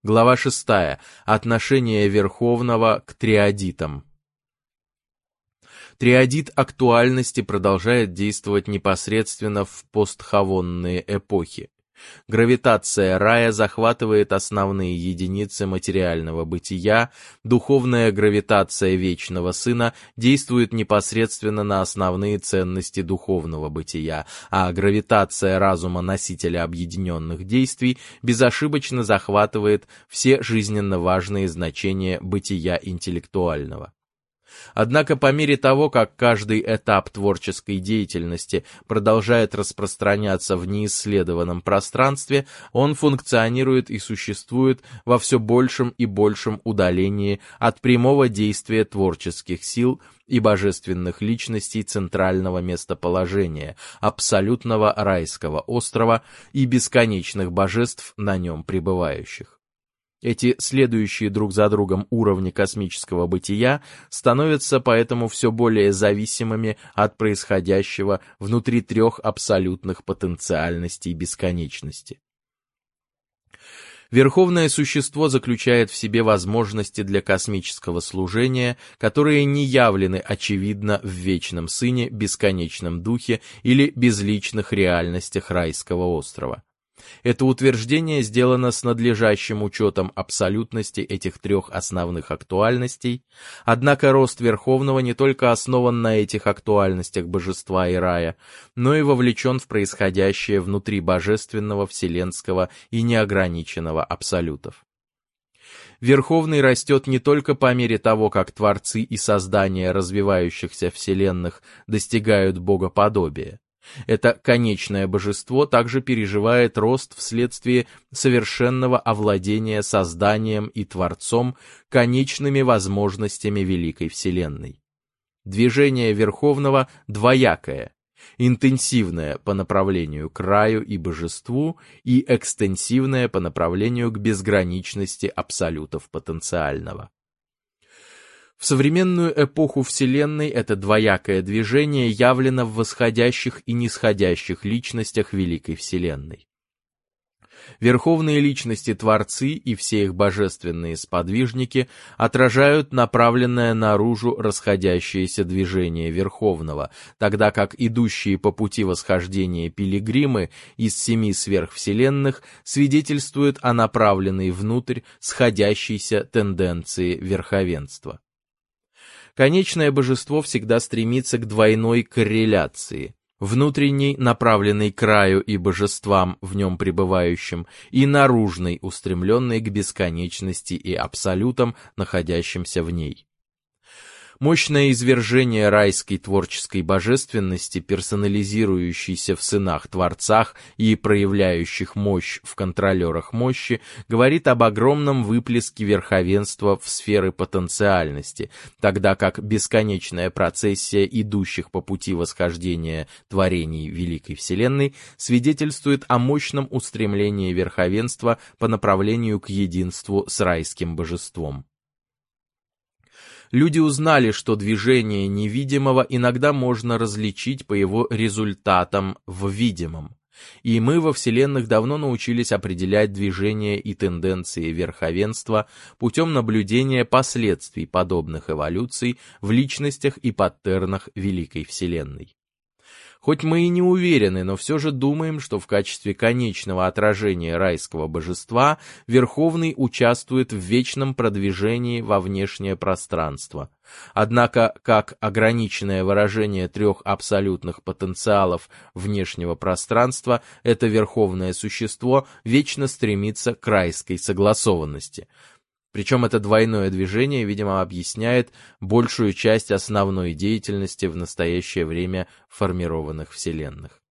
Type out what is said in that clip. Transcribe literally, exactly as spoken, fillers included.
Глава шестая. Отношение Верховного к триадитам. Триадит актуальности продолжает действовать непосредственно в постхавонные эпохи. Гравитация рая захватывает основные единицы материального бытия, духовная гравитация Вечного Сына действует непосредственно на основные ценности духовного бытия, а гравитация разума носителя объединенных действий безошибочно захватывает все жизненно важные значения бытия интеллектуального. Однако по мере того, как каждый этап творческой деятельности продолжает распространяться в неисследованном пространстве, он функционирует и существует во все большем и большем удалении от прямого действия творческих сил и божественных личностей центрального местоположения, абсолютного райского острова и бесконечных божеств, на нем пребывающих. Эти следующие друг за другом уровни космического бытия становятся поэтому все более зависимыми от происходящего внутри трех абсолютных потенциальностей бесконечности. Верховное существо заключает в себе возможности для космического служения, которые не явлены очевидно в Вечном Сыне, Бесконечном Духе или безличных реальностях райского острова. Это утверждение сделано с надлежащим учетом абсолютности этих трех основных актуальностей, однако рост Верховного не только основан на этих актуальностях божества и рая, но и вовлечен в происходящее внутри божественного, вселенского и неограниченного абсолютов. Верховный растет не только по мере того, как творцы и создания развивающихся вселенных достигают богоподобия. Это конечное божество также переживает рост вследствие совершенного овладения созданием и Творцом конечными возможностями Великой Вселенной. Движение Верховного двоякое, интенсивное по направлению к раю и божеству и экстенсивное по направлению к безграничности абсолютов потенциального. В современную эпоху Вселенной это двоякое движение явлено в восходящих и нисходящих личностях Великой Вселенной. Верховные личности Творцы и все их божественные сподвижники отражают направленное наружу расходящееся движение Верховного, тогда как идущие по пути восхождения пилигримы из семи сверхвселенных свидетельствуют о направленной внутрь сходящейся тенденции верховенства. Конечное божество всегда стремится к двойной корреляции, внутренней, направленной к раю и божествам, в нем пребывающим, и наружной, устремленной к бесконечности и абсолютам, находящимся в ней. Мощное извержение райской творческой божественности, персонализирующейся в сынах-творцах и проявляющих мощь в контролерах мощи, говорит об огромном выплеске верховенства в сферы потенциальности, тогда как бесконечная процессия идущих по пути восхождения творений Великой Вселенной свидетельствует о мощном устремлении верховенства по направлению к единству с райским божеством. Люди узнали, что движение невидимого иногда можно различить по его результатам в видимом. И мы во вселенных давно научились определять движение и тенденции верховенства путем наблюдения последствий подобных эволюций в личностях и паттернах Великой Вселенной. Хоть мы и не уверены, но все же думаем, что в качестве конечного отражения райского божества Верховный участвует в вечном продвижении во внешнее пространство. Однако, как ограниченное выражение трех абсолютных потенциалов внешнего пространства, это Верховное Существо вечно стремится к райской согласованности. Причем это двойное движение, видимо, объясняет большую часть основной деятельности в настоящее время формированных вселенных.